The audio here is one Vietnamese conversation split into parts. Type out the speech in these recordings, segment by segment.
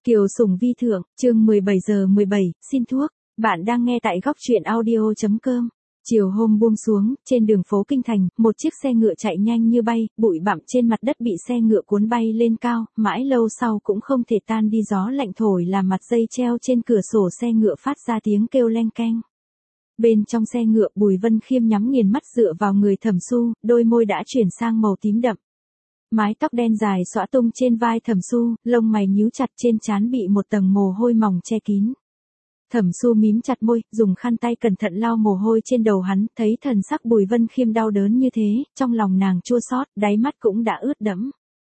Kiều Sùng Vi Thượng, chương 17 giờ 17, xin thuốc. Bạn đang nghe tại góc truyện audio.com. Chiều hôm buông xuống, trên đường phố Kinh Thành, một chiếc xe ngựa chạy nhanh như bay, bụi bặm trên mặt đất bị xe ngựa cuốn bay lên cao, mãi lâu sau cũng không thể tan đi, gió lạnh thổi làm mặt dây treo trên cửa sổ xe ngựa phát ra tiếng kêu leng keng. Bên trong xe ngựa, Bùi Vân Khiêm nhắm nghiền mắt dựa vào người Thẩm Xu, đôi môi đã chuyển sang màu tím đậm. Mái tóc đen dài xõa tung trên vai Thẩm Xu, lông mày nhíu chặt, trên trán bị một tầng mồ hôi mỏng che kín. Thẩm Xu mím chặt môi, dùng khăn tay cẩn thận lau mồ hôi trên đầu hắn, thấy thần sắc Bùi Vân Khiêm đau đớn như thế, trong lòng nàng chua xót, đáy mắt cũng đã ướt đẫm.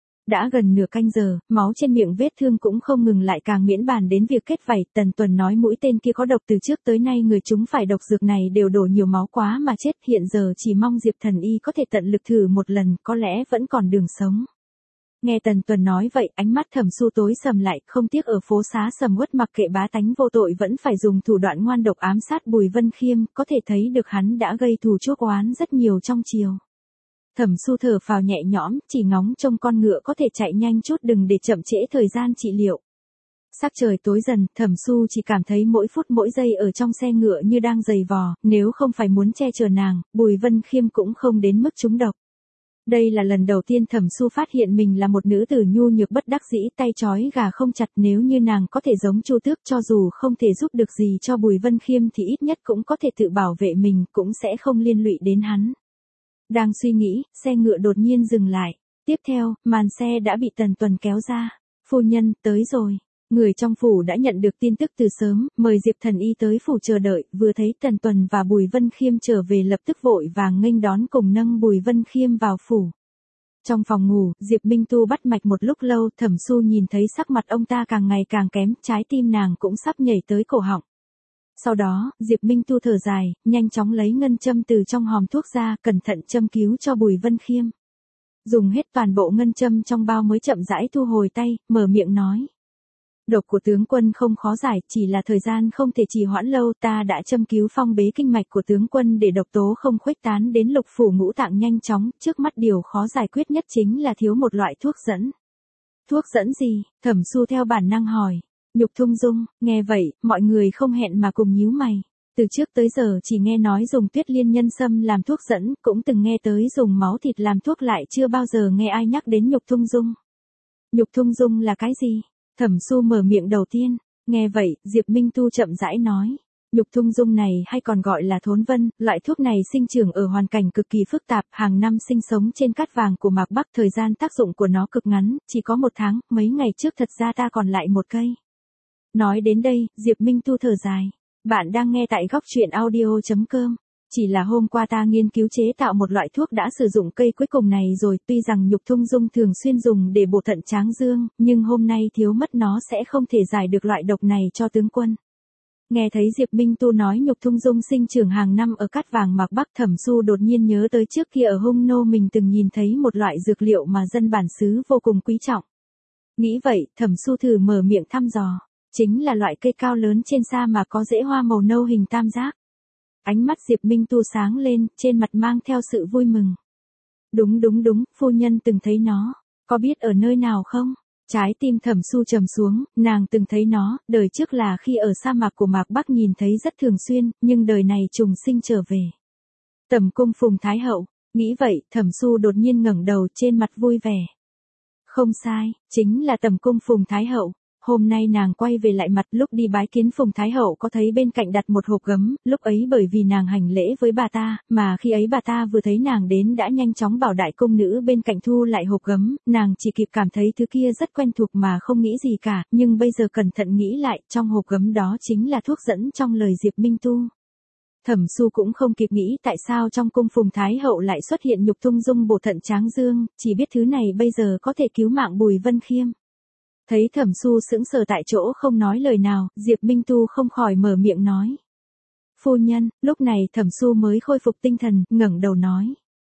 Đã gần nửa canh giờ, máu trên miệng vết thương cũng không ngừng lại, càng miễn bàn đến việc kết vảy. Tần Tuần nói mũi tên kia có độc, từ trước tới nay người chúng phải độc dược này đều đổ nhiều máu quá mà chết, hiện giờ chỉ mong Diệp Thần Y có thể tận lực thử một lần, có lẽ vẫn còn đường sống. Nghe Tần Tuần nói vậy, ánh mắt Thẩm Xu tối sầm lại, không tiếc ở phố xá sầm uất mặc kệ bá tánh vô tội vẫn phải dùng thủ đoạn ngoan độc ám sát Bùi Vân Khiêm, có thể thấy được hắn đã gây thù chuốc oán rất nhiều trong triều. Thẩm Xu thở phào nhẹ nhõm, chỉ ngóng trông con ngựa có thể chạy nhanh chút, đừng để chậm trễ thời gian trị liệu. Sắc trời tối dần, Thẩm Xu chỉ cảm thấy mỗi phút mỗi giây ở trong xe ngựa như đang giày vò, nếu không phải muốn che chở nàng, Bùi Vân Khiêm cũng không đến mức trúng độc. Đây là lần đầu tiên Thẩm Xu phát hiện mình là một nữ tử nhu nhược bất đắc dĩ, tay trói gà không chặt, nếu như nàng có thể giống Chu Tước, cho dù không thể giúp được gì cho Bùi Vân Khiêm thì ít nhất cũng có thể tự bảo vệ mình, cũng sẽ không liên lụy đến hắn. Đang suy nghĩ, xe ngựa đột nhiên dừng lại. Tiếp theo, màn xe đã bị Tần Tuần kéo ra. Phu nhân, tới rồi. Người trong phủ đã nhận được tin tức từ sớm, mời Diệp Thần Y tới phủ chờ đợi, vừa thấy Tần Tuần và Bùi Vân Khiêm trở về lập tức vội vàng nghênh đón cùng nâng Bùi Vân Khiêm vào phủ. Trong phòng ngủ, Diệp Minh Tu bắt mạch một lúc lâu, Thẩm Xu nhìn thấy sắc mặt ông ta càng ngày càng kém, trái tim nàng cũng sắp nhảy tới cổ họng. Sau đó, Diệp Minh Tu thở dài, nhanh chóng lấy ngân châm từ trong hòm thuốc ra, cẩn thận châm cứu cho Bùi Vân Khiêm. Dùng hết toàn bộ ngân châm trong bao mới chậm rãi thu hồi tay, mở miệng nói. Độc của tướng quân không khó giải, chỉ là thời gian không thể trì hoãn lâu, ta đã châm cứu phong bế kinh mạch của tướng quân để độc tố không khuếch tán đến lục phủ ngũ tạng nhanh chóng, trước mắt điều khó giải quyết nhất chính là thiếu một loại thuốc dẫn. Thuốc dẫn gì? Thẩm Xu theo bản năng hỏi. Nhục thung dung, nghe vậy, mọi người không hẹn mà cùng nhíu mày. Từ trước tới giờ chỉ nghe nói dùng tuyết liên nhân sâm làm thuốc dẫn, cũng từng nghe tới dùng máu thịt làm thuốc, lại chưa bao giờ nghe ai nhắc đến nhục thung dung. Nhục thung dung là cái gì? Thẩm Xu mở miệng đầu tiên. Nghe vậy, Diệp Minh Tu chậm rãi nói. Nhục thung dung này hay còn gọi là thốn vân, loại thuốc này sinh trưởng ở hoàn cảnh cực kỳ phức tạp, hàng năm sinh sống trên cát vàng của Mạc Bắc, thời gian tác dụng của nó cực ngắn, chỉ có 1 tháng, mấy ngày trước thật ra ta còn lại một cây. Nói đến đây, Diệp Minh Tu thở dài. Bạn đang nghe tại góc truyện audio.com. Chỉ là hôm qua ta nghiên cứu chế tạo một loại thuốc đã sử dụng cây cuối cùng này rồi, tuy rằng nhục thung dung thường xuyên dùng để bổ thận tráng dương, nhưng hôm nay thiếu mất nó sẽ không thể giải được loại độc này cho tướng quân. Nghe thấy Diệp Minh Tu nói nhục thung dung sinh trưởng hàng năm ở cát vàng Mạc Bắc, Thẩm Xu đột nhiên nhớ tới trước kia ở Hung Nô mình từng nhìn thấy một loại dược liệu mà dân bản xứ vô cùng quý trọng. Nghĩ vậy, Thẩm Xu thử mở miệng thăm dò. Chính là loại cây cao lớn trên sa mà có rễ hoa màu nâu hình tam giác. Ánh mắt Diệp Minh Tu sáng lên, trên mặt mang theo sự vui mừng. Đúng, phu nhân từng thấy nó. Có biết ở nơi nào không? Trái tim Thẩm Xu trầm xuống, nàng từng thấy nó, đời trước là khi ở sa mạc của Mạc Bắc nhìn thấy rất thường xuyên, nhưng đời này trùng sinh trở về. Tẩm cung Phùng Thái Hậu, nghĩ vậy, Thẩm Xu đột nhiên ngẩng đầu, trên mặt vui vẻ. Không sai, chính là Tẩm cung Phùng Thái Hậu. Hôm nay nàng quay về lại mặt, lúc đi bái kiến Phùng Thái Hậu có thấy bên cạnh đặt một hộp gấm, lúc ấy bởi vì nàng hành lễ với bà ta, mà khi ấy bà ta vừa thấy nàng đến đã nhanh chóng bảo đại cung nữ bên cạnh thu lại hộp gấm, nàng chỉ kịp cảm thấy thứ kia rất quen thuộc mà không nghĩ gì cả, nhưng bây giờ cẩn thận nghĩ lại, trong hộp gấm đó chính là thuốc dẫn trong lời Diệp Minh Tu. Thẩm Xu cũng không kịp nghĩ tại sao trong cung Phùng Thái Hậu lại xuất hiện nhục thung dung bổ thận tráng dương, chỉ biết thứ này bây giờ có thể cứu mạng Bùi Vân Khiêm. Thấy Thẩm Xu sững sờ tại chỗ không nói lời nào, Diệp Minh Tu không khỏi mở miệng nói. Phu nhân, lúc này Thẩm Xu mới khôi phục tinh thần, ngẩng đầu nói.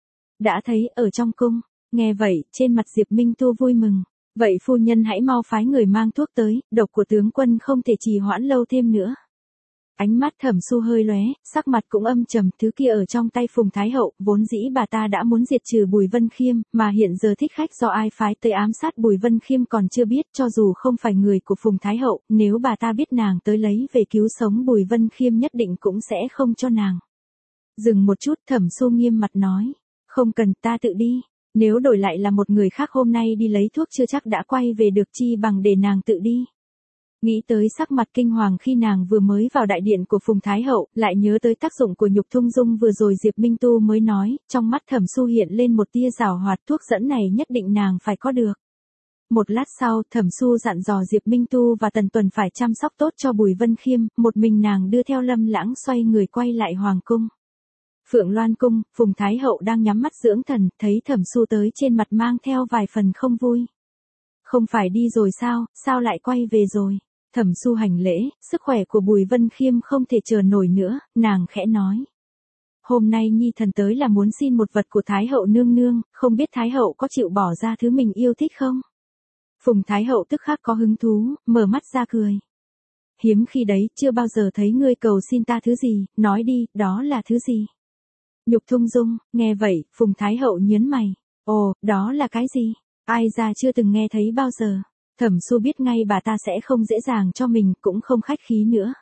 Đã thấy ở trong cung. Nghe vậy, trên mặt Diệp Minh Tu vui mừng. Vậy phu nhân hãy mau phái người mang thuốc tới, độc của tướng quân không thể trì hoãn lâu thêm nữa. Ánh mắt Thẩm Xu hơi lóe, sắc mặt cũng âm trầm, thứ kia ở trong tay Phùng Thái Hậu, vốn dĩ bà ta đã muốn diệt trừ Bùi Vân Khiêm, mà hiện giờ thích khách do ai phái tới ám sát Bùi Vân Khiêm còn chưa biết, cho dù không phải người của Phùng Thái Hậu, nếu bà ta biết nàng tới lấy về cứu sống Bùi Vân Khiêm nhất định cũng sẽ không cho nàng. Dừng một chút, Thẩm Xu nghiêm mặt nói, không cần, ta tự đi. Nếu đổi lại là một người khác hôm nay đi lấy thuốc chưa chắc đã quay về được, chi bằng để nàng tự đi. Nghĩ tới sắc mặt kinh hoàng khi nàng vừa mới vào đại điện của Phùng Thái Hậu, lại nhớ tới tác dụng của nhục thung dung vừa rồi Diệp Minh Tu mới nói, trong mắt Thẩm Xu hiện lên một tia giảo hoạt, thuốc dẫn này nhất định nàng phải có được. Một lát sau, Thẩm Xu dặn dò Diệp Minh Tu và Tần Tuần phải chăm sóc tốt cho Bùi Vân Khiêm, một mình nàng đưa theo Lâm Lãng xoay người quay lại hoàng cung. Phượng Loan cung, Phùng Thái Hậu đang nhắm mắt dưỡng thần, thấy Thẩm Xu tới trên mặt mang theo vài phần không vui. Không phải đi rồi sao lại quay về rồi? Thẩm Xu hành lễ, sức khỏe của Bùi Vân Khiêm không thể chờ nổi nữa, nàng khẽ nói. Hôm nay Nhi thần tới là muốn xin một vật của Thái Hậu nương nương, không biết Thái Hậu có chịu bỏ ra thứ mình yêu thích không? Phùng Thái Hậu tức khắc có hứng thú, mở mắt ra cười. Hiếm khi đấy, chưa bao giờ thấy ngươi cầu xin ta thứ gì, nói đi, đó là thứ gì? Nhục thung dung, nghe vậy, Phùng Thái Hậu nhớn mày. Ồ, đó là cái gì? Ai ra chưa từng nghe thấy bao giờ. Thẩm Xu biết ngay bà ta sẽ không dễ dàng cho mình, cũng không khách khí nữa.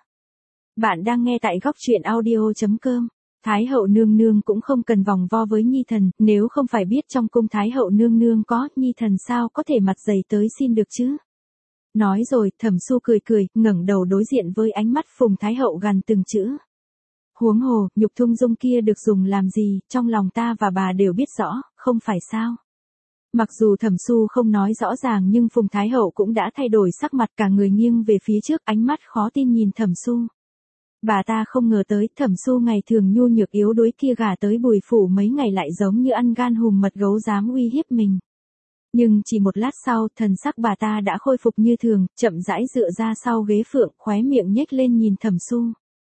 Bạn đang nghe tại góc truyện audio.com. Thái Hậu nương nương cũng không cần vòng vo với Nhi thần, nếu không phải biết trong cung Thái Hậu nương nương có, Nhi thần sao có thể mặt dày tới xin được chứ? Nói rồi, Thẩm Xu cười, ngẩng đầu đối diện với ánh mắt Phùng Thái Hậu gằn từng chữ. Huống hồ, nhục thung dung kia được dùng làm gì, trong lòng ta và bà đều biết rõ, không phải sao? Mặc dù Thẩm Xu không nói rõ ràng nhưng Phùng Thái Hậu cũng đã thay đổi sắc mặt, cả người nghiêng về phía trước, ánh mắt khó tin nhìn Thẩm Xu. Bà ta không ngờ tới Thẩm Xu ngày thường nhu nhược yếu đuối kia gả tới Bùi phủ mấy ngày lại giống như ăn gan hùm mật gấu dám uy hiếp mình. Nhưng chỉ một lát sau, thần sắc bà ta đã khôi phục như thường, chậm rãi dựa ra sau ghế phượng, khóe miệng nhếch lên nhìn Thẩm Xu.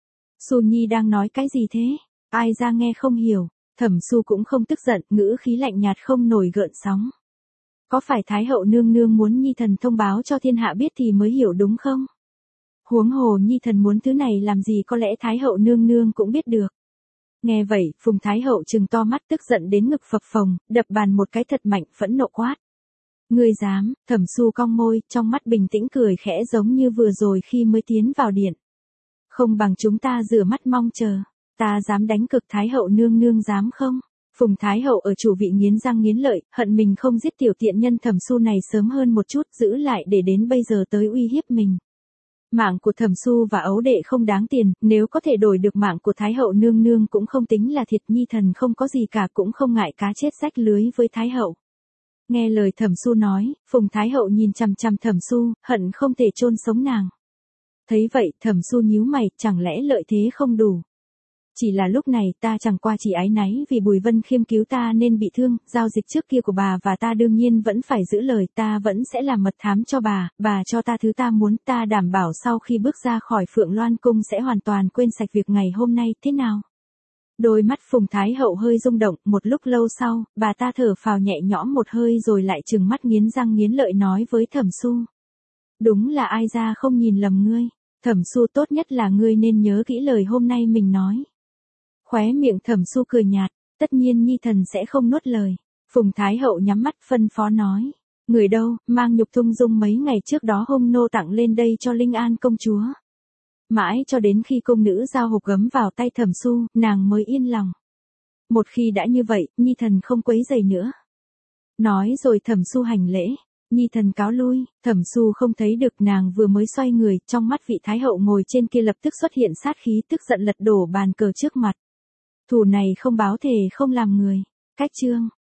Xu Nhi đang nói cái gì thế? Ai ra nghe không hiểu. Thẩm Xu cũng không tức giận, ngữ khí lạnh nhạt không nổi gợn sóng. Có phải Thái Hậu nương nương muốn Nhi thần thông báo cho thiên hạ biết thì mới hiểu đúng không? Huống hồ Nhi thần muốn thứ này làm gì, có lẽ Thái Hậu nương nương cũng biết được. Nghe vậy, Phùng Thái Hậu trừng to mắt tức giận đến ngực phập phồng, đập bàn một cái thật mạnh, phẫn nộ quát. Ngươi dám? Thẩm Xu cong môi, trong mắt bình tĩnh cười khẽ giống như vừa rồi khi mới tiến vào điện. Không bằng chúng ta rửa mắt mong chờ. Ta dám đánh cực, Thái Hậu nương nương dám không? Phùng Thái Hậu ở chủ vị nghiến răng nghiến lợi, hận mình không giết tiểu tiện nhân Thẩm Xu này sớm hơn một chút, giữ lại để đến bây giờ tới uy hiếp mình. Mạng của Thẩm Xu và ấu đệ không đáng tiền, nếu có thể đổi được mạng của Thái Hậu nương nương cũng không tính là thiệt. Nhi thần không có gì cả, cũng không ngại cá chết rách lưới với Thái Hậu. Nghe lời Thẩm Xu nói, Phùng Thái Hậu nhìn chằm chằm Thẩm Xu, hận không thể chôn sống nàng. Thấy vậy, Thẩm Xu nhíu mày, chẳng lẽ lợi thế không đủ? Chỉ là lúc này ta chẳng qua chỉ áy náy vì Bùi Vân Khiêm cứu ta nên bị thương, giao dịch trước kia của bà và ta đương nhiên vẫn phải giữ lời, ta vẫn sẽ làm mật thám cho bà cho ta thứ ta muốn, ta đảm bảo sau khi bước ra khỏi Phượng Loan cung sẽ hoàn toàn quên sạch việc ngày hôm nay, thế nào? Đôi mắt Phùng Thái Hậu hơi rung động, một lúc lâu sau, bà ta thở phào nhẹ nhõm một hơi rồi lại trừng mắt nghiến răng nghiến lợi nói với Thẩm Xu. Đúng là ai ra không nhìn lầm ngươi, Thẩm Xu tốt nhất là ngươi nên nhớ kỹ lời hôm nay mình nói. Khóe miệng Thẩm Xu cười nhạt, tất nhiên Nhi thần sẽ không nuốt lời. Phùng Thái Hậu nhắm mắt phân phó nói. Người đâu, mang nhục thung dung mấy ngày trước đó hung nô tặng lên đây cho Linh An công chúa. Mãi cho đến khi công nữ giao hộp gấm vào tay Thẩm Xu, nàng mới yên lòng. Một khi đã như vậy, Nhi thần không quấy rầy nữa. Nói rồi Thẩm Xu hành lễ. Nhi thần cáo lui, Thẩm Xu không thấy được nàng vừa mới xoay người, trong mắt vị Thái Hậu ngồi trên kia lập tức xuất hiện sát khí, tức giận lật đổ bàn cờ trước mặt. Thù này không báo thề không làm người. Cách chương